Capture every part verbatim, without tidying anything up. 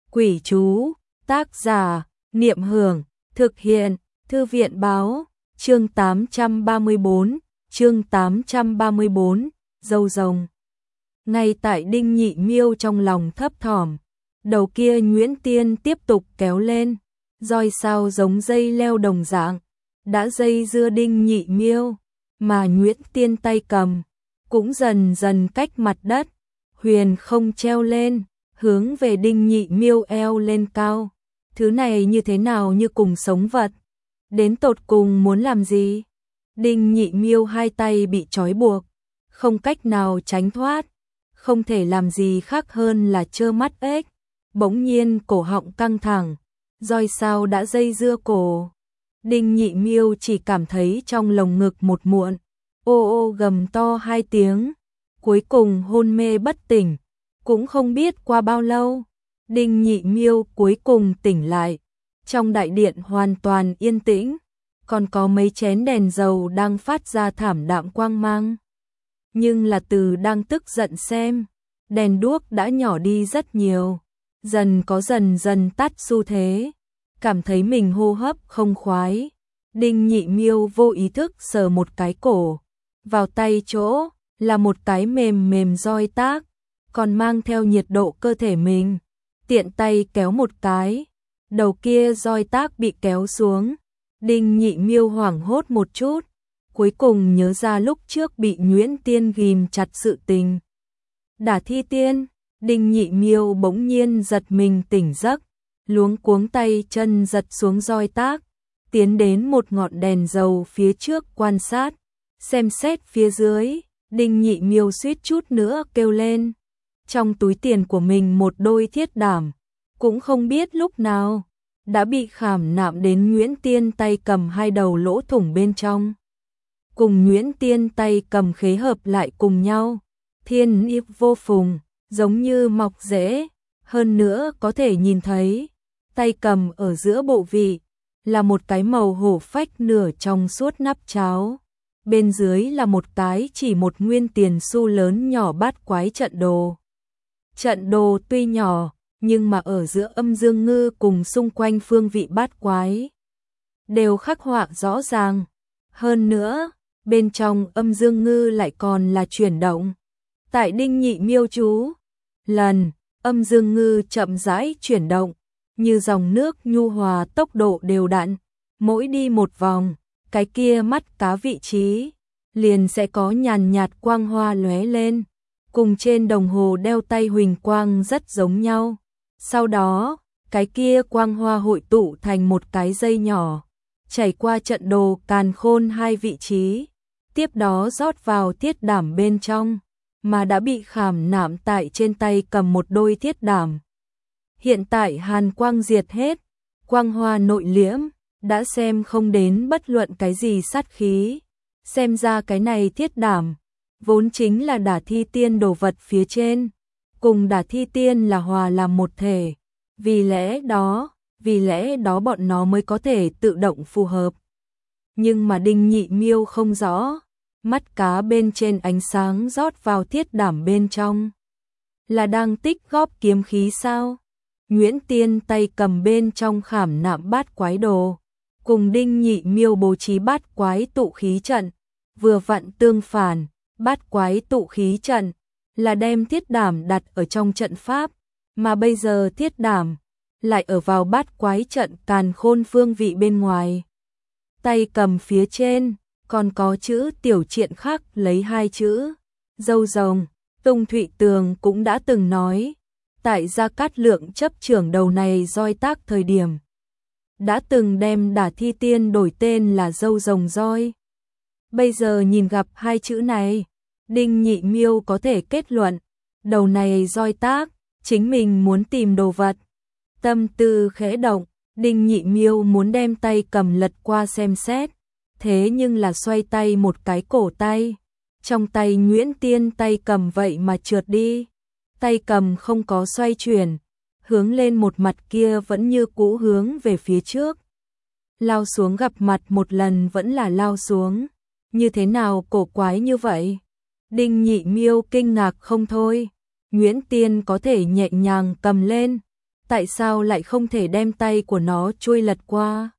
Quỷ chú, tác giả, Niệm Hưởng, thực hiện, Thư viện báo, chương tám trăm ba mươi bốn, chương tám trăm ba mươi bốn, dâu rồng. Ngay tại Đinh Nhị Miêu trong lòng thấp thỏm, đầu kia Nguyễn Tiên tiếp tục kéo lên, roi sao giống dây leo đồng dạng, đã dây dưa Đinh Nhị Miêu, mà Nguyễn Tiên tay cầm, cũng dần dần cách mặt đất, huyền không treo lên, hướng về Đinh Nhị Miêu eo lên cao. Thứ này như thế nào như cùng sống vật, đến tột cùng muốn làm gì? Đinh Nhị Miêu hai tay bị trói buộc, không cách nào tránh thoát, không thể làm gì khác hơn là trơ mắt ếch. Bỗng nhiên cổ họng căng thẳng, roi sao đã dây dưa cổ. Đinh Nhị Miêu chỉ cảm thấy trong lồng ngực một muộn, ô ô gầm to hai tiếng, cuối cùng hôn mê bất tỉnh. Cũng không biết qua bao lâu, Đinh Nhị Miêu cuối cùng tỉnh lại. Trong đại điện hoàn toàn yên tĩnh, còn có mấy chén đèn dầu đang phát ra thảm đạm quang mang. Nhưng là từ đang tức giận xem, đèn đuốc đã nhỏ đi rất nhiều, dần có dần dần tắt xu thế, cảm thấy mình hô hấp không khoái. Đinh Nhị Miêu vô ý thức sờ một cái cổ, vào tay chỗ là một cái mềm mềm roi tác, còn mang theo nhiệt độ cơ thể mình, tiện tay kéo một cái, đầu kia roi tác bị kéo xuống. Đinh Nhị Miêu hoảng hốt một chút, cuối cùng nhớ ra lúc trước bị Nguyễn Tiên ghìm chặt sự tình. Đả Thi Tiên, Đinh Nhị Miêu bỗng nhiên giật mình tỉnh giấc, luống cuống tay chân giật xuống roi tác, tiến đến một ngọn đèn dầu phía trước quan sát, xem xét phía dưới. Đinh Nhị Miêu suýt chút nữa kêu lên. Trong túi tiền của mình một đôi thiết đảm, cũng không biết lúc nào đã bị khảm nạm đến Nguyễn Tiên tay cầm hai đầu lỗ thủng bên trong. Cùng Nguyễn Tiên tay cầm khế hợp lại cùng nhau, thiên y vô phùng, giống như mọc rễ, hơn nữa có thể nhìn thấy, tay cầm ở giữa bộ vị, là một cái màu hổ phách nửa trong suốt nắp cháo. Bên dưới là một cái chỉ một nguyên tiền xu lớn nhỏ bát quái trận đồ. Trận đồ tuy nhỏ, nhưng mà ở giữa âm dương ngư cùng xung quanh phương vị bát quái đều khắc họa rõ ràng. Hơn nữa, bên trong âm dương ngư lại còn là chuyển động. Tại Đinh Nhị Miêu chú lần, âm dương ngư chậm rãi chuyển động, như dòng nước nhu hòa tốc độ đều đặn, mỗi đi một vòng, cái kia mắt cá vị trí liền sẽ có nhàn nhạt quang hoa lóe lên, cùng trên đồng hồ đeo tay huỳnh quang rất giống nhau. Sau đó, cái kia quang hoa hội tụ thành một cái dây nhỏ, chảy qua trận đồ càn khôn hai vị trí, tiếp đó rót vào thiết đảm bên trong, mà đã bị khảm nạm tại trên tay cầm một đôi thiết đảm. Hiện tại hàn quang diệt hết, quang hoa nội liễm, đã xem không đến bất luận cái gì sát khí. Xem ra cái này thiết đảm vốn chính là Đả Thi Tiên đồ vật phía trên, cùng Đả Thi Tiên là hòa làm một thể, vì lẽ đó, vì lẽ đó bọn nó mới có thể tự động phù hợp. Nhưng mà Đinh Nhị Miêu không rõ, mắt cá bên trên ánh sáng rót vào thiết đảm bên trong, là đang tích góp kiếm khí sao? Nguyễn Tiên tay cầm bên trong khảm nạm bát quái đồ, cùng Đinh Nhị Miêu bố trí bát quái tụ khí trận, vừa vặn tương phản. Bát quái tụ khí trận là đem thiết đảm đặt ở trong trận pháp, mà bây giờ thiết đảm lại ở vào bát quái trận càn khôn phương vị bên ngoài. Tay cầm phía trên còn có chữ tiểu triện khắc lấy hai chữ dâu rồng. Tung Thụy Tường cũng đã từng nói, tại Gia Cát Lượng chấp trưởng đầu này roi tác thời điểm, đã từng đem Đả Thi Tiên đổi tên là dâu rồng roi. Bây giờ nhìn gặp hai chữ này, Đinh Nhị Miêu có thể kết luận, đầu này roi tác, chính mình muốn tìm đồ vật. Tâm tư khẽ động, Đinh Nhị Miêu muốn đem tay cầm lật qua xem xét, thế nhưng là xoay tay một cái cổ tay, trong tay Nguyễn Tiên tay cầm vậy mà trượt đi, tay cầm không có xoay chuyển, hướng lên một mặt kia vẫn như cũ hướng về phía trước. Lao xuống gặp mặt một lần vẫn là lao xuống, như thế nào cổ quái như vậy? Đinh Nhị Miêu kinh ngạc không thôi, Nguyễn Tiên có thể nhẹ nhàng cầm lên, tại sao lại không thể đem tay của nó trôi lật qua?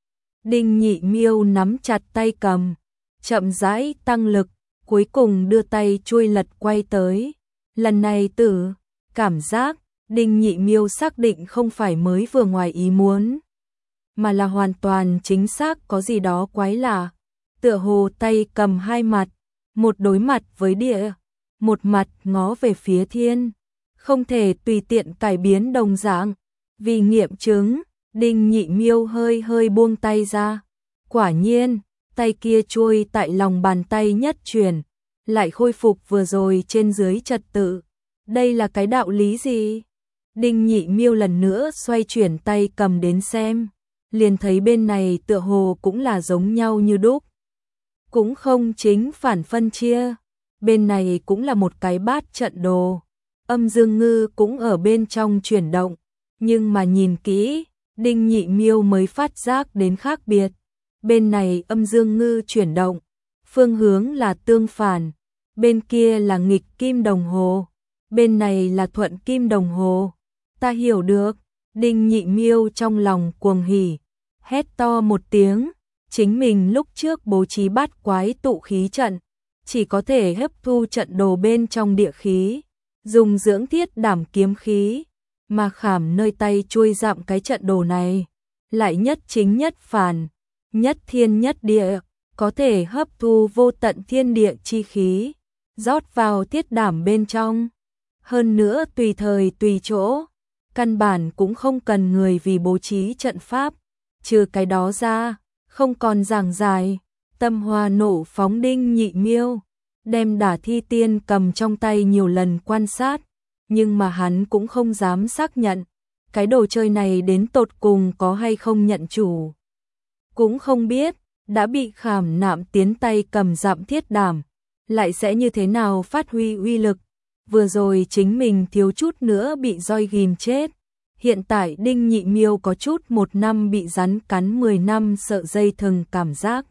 Đinh Nhị Miêu nắm chặt tay cầm, chậm rãi tăng lực, cuối cùng đưa tay trôi lật quay tới. Lần này từ cảm giác, Đinh Nhị Miêu xác định không phải mới vừa ngoài ý muốn, mà là hoàn toàn chính xác có gì đó quái lạ. Tựa hồ tay cầm hai mặt, một đối mặt với địa, một mặt ngó về phía thiên, không thể tùy tiện cải biến đồng dạng. Vì nghiệm chứng, Đinh Nhị Miêu hơi hơi buông tay ra. Quả nhiên, tay kia trôi tại lòng bàn tay nhất chuyển, lại khôi phục vừa rồi trên dưới trật tự. Đây là cái đạo lý gì? Đinh Nhị Miêu lần nữa xoay chuyển tay cầm đến xem, liền thấy bên này tựa hồ cũng là giống nhau như đúc. Cũng không chính phản phân chia, bên này cũng là một cái bát trận đồ, âm dương ngư cũng ở bên trong chuyển động, nhưng mà nhìn kỹ, Đinh Nhị Miêu mới phát giác đến khác biệt. Bên này âm dương ngư chuyển động, phương hướng là tương phản, bên kia là nghịch kim đồng hồ, bên này là thuận kim đồng hồ. Ta hiểu được. Đinh Nhị Miêu trong lòng cuồng hỉ, hét to một tiếng, chính mình lúc trước bố trí bát quái tụ khí trận, chỉ có thể hấp thu trận đồ bên trong địa khí, dùng dưỡng thiết đảm kiếm khí, mà khảm nơi tay chui dặm cái trận đồ này, lại nhất chính nhất phản, nhất thiên nhất địa, có thể hấp thu vô tận thiên địa chi khí, rót vào thiết đảm bên trong. Hơn nữa tùy thời tùy chỗ, căn bản cũng không cần người vì bố trí trận pháp, trừ cái đó ra, không còn giảng dài. Tâm hoa nổ phóng Đinh Nhị Miêu, đem Đả Thi Tiên cầm trong tay nhiều lần quan sát, nhưng mà hắn cũng không dám xác nhận, cái đồ chơi này đến tột cùng có hay không nhận chủ. Cũng không biết, đã bị khảm nạm tiến tay cầm dặm thiết đảm, lại sẽ như thế nào phát huy uy lực. Vừa rồi chính mình thiếu chút nữa bị roi ghim chết, hiện tại Đinh Nhị Miêu có chút một năm bị rắn cắn mười năm sợ dây thừng cảm giác.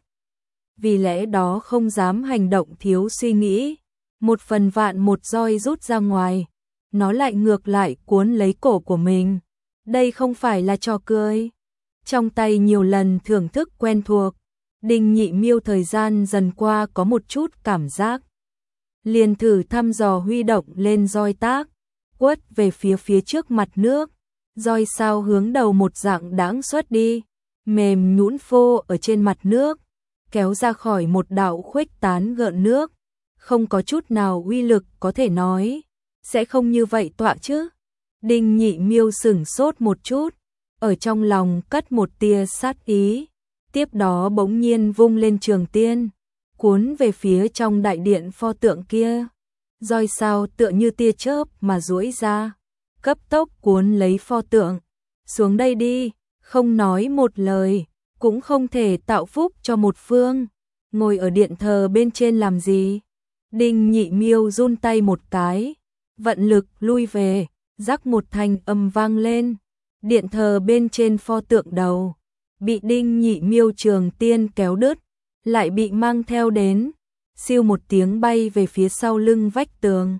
Vì lẽ đó không dám hành động thiếu suy nghĩ, một phần vạn một roi rút ra ngoài, nó lại ngược lại cuốn lấy cổ của mình. Đây không phải là trò cười. Trong tay nhiều lần thưởng thức quen thuộc, Đinh Nhị Miêu thời gian dần qua có một chút cảm giác. Liền thử thăm dò huy động lên roi tác, quất về phía phía trước mặt nước, roi sao hướng đầu một dạng đãng xuất đi, mềm nhũn phô ở trên mặt nước, kéo ra khỏi một đạo khuếch tán gợn nước, không có chút nào uy lực có thể nói, sẽ không như vậy tọa chứ. Đinh Nhị Miêu sửng sốt một chút, ở trong lòng cất một tia sát ý, tiếp đó bỗng nhiên vung lên trường tiên, cuốn về phía trong đại điện pho tượng kia. Roi sao tựa như tia chớp mà duỗi ra, cấp tốc cuốn lấy pho tượng. Xuống đây đi, không nói một lời, cũng không thể tạo phúc cho một phương. Ngồi ở điện thờ bên trên làm gì? Đinh Nhị Miêu run tay một cái, vận lực lui về, rắc một thanh âm vang lên. Điện thờ bên trên pho tượng đầu, bị Đinh Nhị Miêu trường tiên kéo đứt, lại bị mang theo đến, siêu một tiếng bay về phía sau lưng vách tường.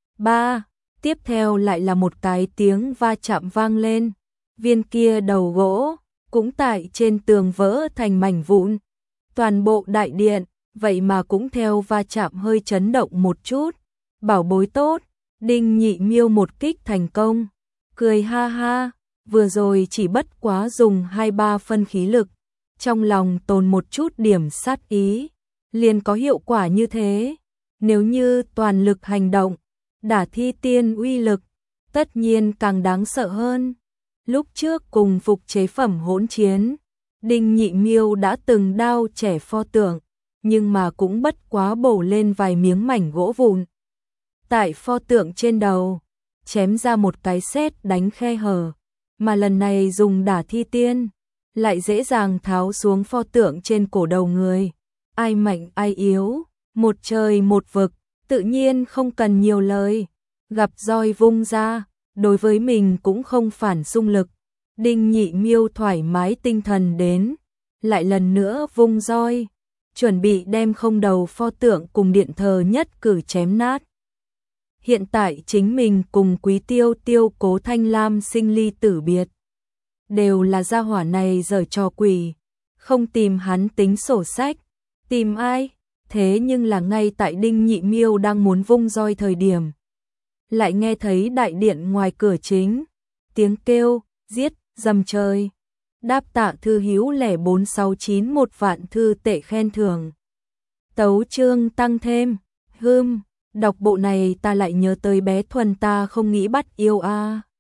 Ba, tiếp theo lại là một cái tiếng va chạm vang lên, viên kia đầu gỗ, cũng tại trên tường vỡ thành mảnh vụn. Toàn bộ đại điện, vậy mà cũng theo va chạm hơi chấn động một chút. Bảo bối tốt, Đinh Nhị Miêu một kích thành công, cười ha ha, vừa rồi chỉ bất quá dùng hai ba phân khí lực, trong lòng tồn một chút điểm sát ý, liền có hiệu quả như thế. Nếu như toàn lực hành động, Đả Thi Tiên uy lực, tất nhiên càng đáng sợ hơn. Lúc trước cùng phục chế phẩm hỗn chiến, Đinh Nhị Miêu đã từng đao chẻ pho tượng, nhưng mà cũng bất quá bổ lên vài miếng mảnh gỗ vụn. Tại pho tượng trên đầu, chém ra một cái sét đánh khe hở, mà lần này dùng Đả Thi Tiên, lại dễ dàng tháo xuống pho tượng trên cổ đầu người. Ai mạnh ai yếu, một trời một vực, tự nhiên không cần nhiều lời. Gặp roi vung ra, đối với mình cũng không phản xung lực. Đinh Nhị Miêu thoải mái tinh thần đến, lại lần nữa vung roi, chuẩn bị đem không đầu pho tượng cùng điện thờ nhất cử chém nát. hiện tại chính mình cùng Quý Tiêu Tiêu Cố Thanh Lam sinh ly tử biệt. Đều là gia hỏa này giở trò quỷ, không tìm hắn tính sổ sách, tìm ai? Thế nhưng là ngay tại Đinh Nhị Miêu đang muốn vung roi thời điểm, lại nghe thấy đại điện ngoài cửa chính, tiếng kêu, giết, dầm trời. Đáp tạ thư hữu lẻ bốn sáu chín một vạn thư tệ khen thưởng. Tấu chương tăng thêm, hưm, đọc bộ này ta lại nhớ tới bé Thuần ta không nghĩ bắt yêu a.